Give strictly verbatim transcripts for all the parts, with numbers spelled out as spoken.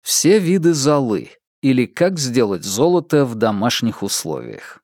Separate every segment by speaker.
Speaker 1: Все виды золы или как сделать золото в домашних условиях.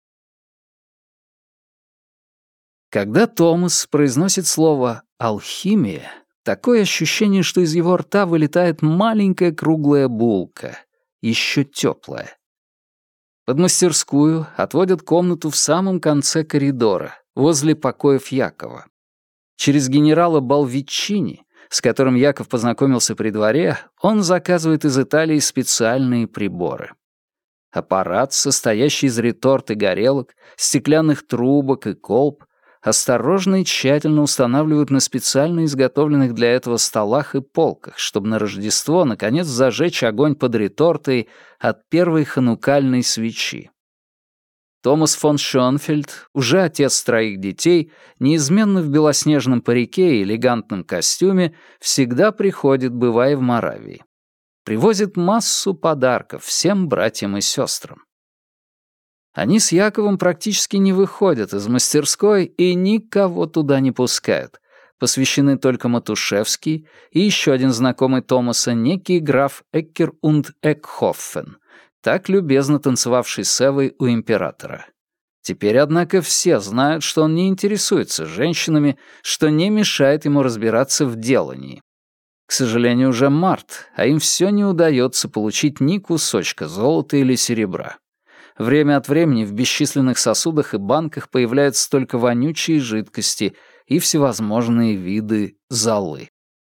Speaker 1: Когда Томас произносит слово «алхимия», такое ощущение, что из его рта вылетает маленькая круглая булка, еще теплая. Под мастерскую отводят комнату в самом конце коридора, возле покоев Якова. Через генерала Балвиччини, с которым Яков познакомился при дворе, он заказывает из Италии специальные приборы. Аппарат, состоящий из реторт и горелок, стеклянных трубок и колб, осторожно и тщательно устанавливают на специально изготовленных для этого столах и полках, чтобы на Рождество, наконец, зажечь огонь под ретортой от первой ханукальной свечи. Томас фон Шонфельд, уже отец троих детей, неизменно в белоснежном парике и элегантном костюме, всегда приходит, бывая в Моравии. Привозит массу подарков всем братьям и сестрам. Они с Яковом практически не выходят из мастерской и никого туда не пускают. Посвящены только Матушевский и еще один знакомый Томаса, некий граф Эккер унд Экхоффен, так любезно танцевавший с Эвой у императора. Теперь, однако, все знают, что он не интересуется женщинами, что не мешает ему разбираться в делании. К сожалению, уже март, а им все не удается получить ни кусочка золота или серебра. Время от времени в бесчисленных сосудах и банках появляются только вонючие жидкости и всевозможные виды золы.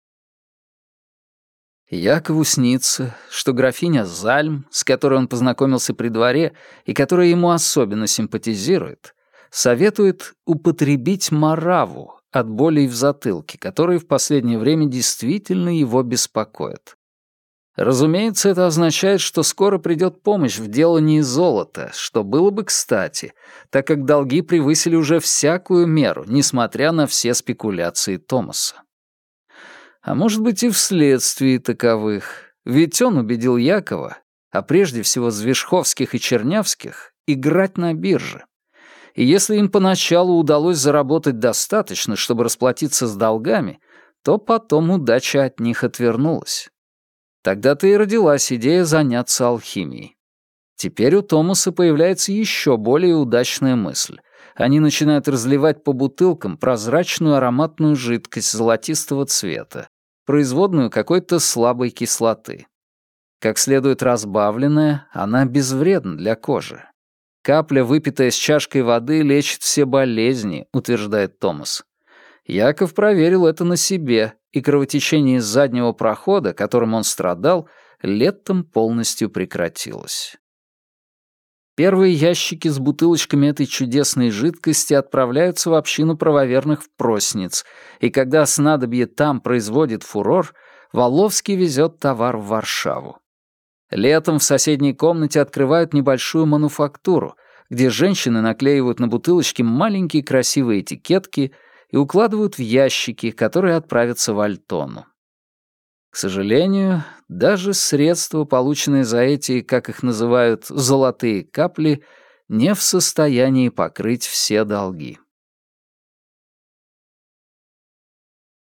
Speaker 1: Якову снится, что графиня Зальм, с которой он познакомился при дворе и которая ему особенно симпатизирует, советует употребить мараву от болей в затылке, которые в последнее время действительно его беспокоят. Разумеется, это означает, что скоро придет помощь в делании золота, что было бы кстати, так как долги превысили уже всякую меру, несмотря на все спекуляции Томаса. А может быть и вследствие таковых, ведь он убедил Якова, а прежде всего Звешховских и Чернявских, играть на бирже. И если им поначалу удалось заработать достаточно, чтобы расплатиться с долгами, то потом удача от них отвернулась. Тогда-то и родилась идея заняться алхимией. Теперь у Томаса появляется еще более удачная мысль. Они начинают разливать по бутылкам прозрачную ароматную жидкость золотистого цвета, производную какой-то слабой кислоты. Как следует разбавленная, она безвредна для кожи. Капля, выпитая с чашкой воды, лечит все болезни, утверждает Томас. Яков проверил это на себе, и кровотечение из заднего прохода, которым он страдал, летом полностью прекратилось. Первые ящики с бутылочками этой чудесной жидкости отправляются в общину правоверных в Просниц, и когда снадобье там производит фурор, Воловский везет товар в Варшаву. Летом в соседней комнате открывают небольшую мануфактуру, где женщины наклеивают на бутылочки маленькие красивые этикетки и укладывают в ящики, которые отправятся в Альтону. К сожалению, даже средства, полученные за эти, как их называют, золотые капли, не в состоянии покрыть все долги.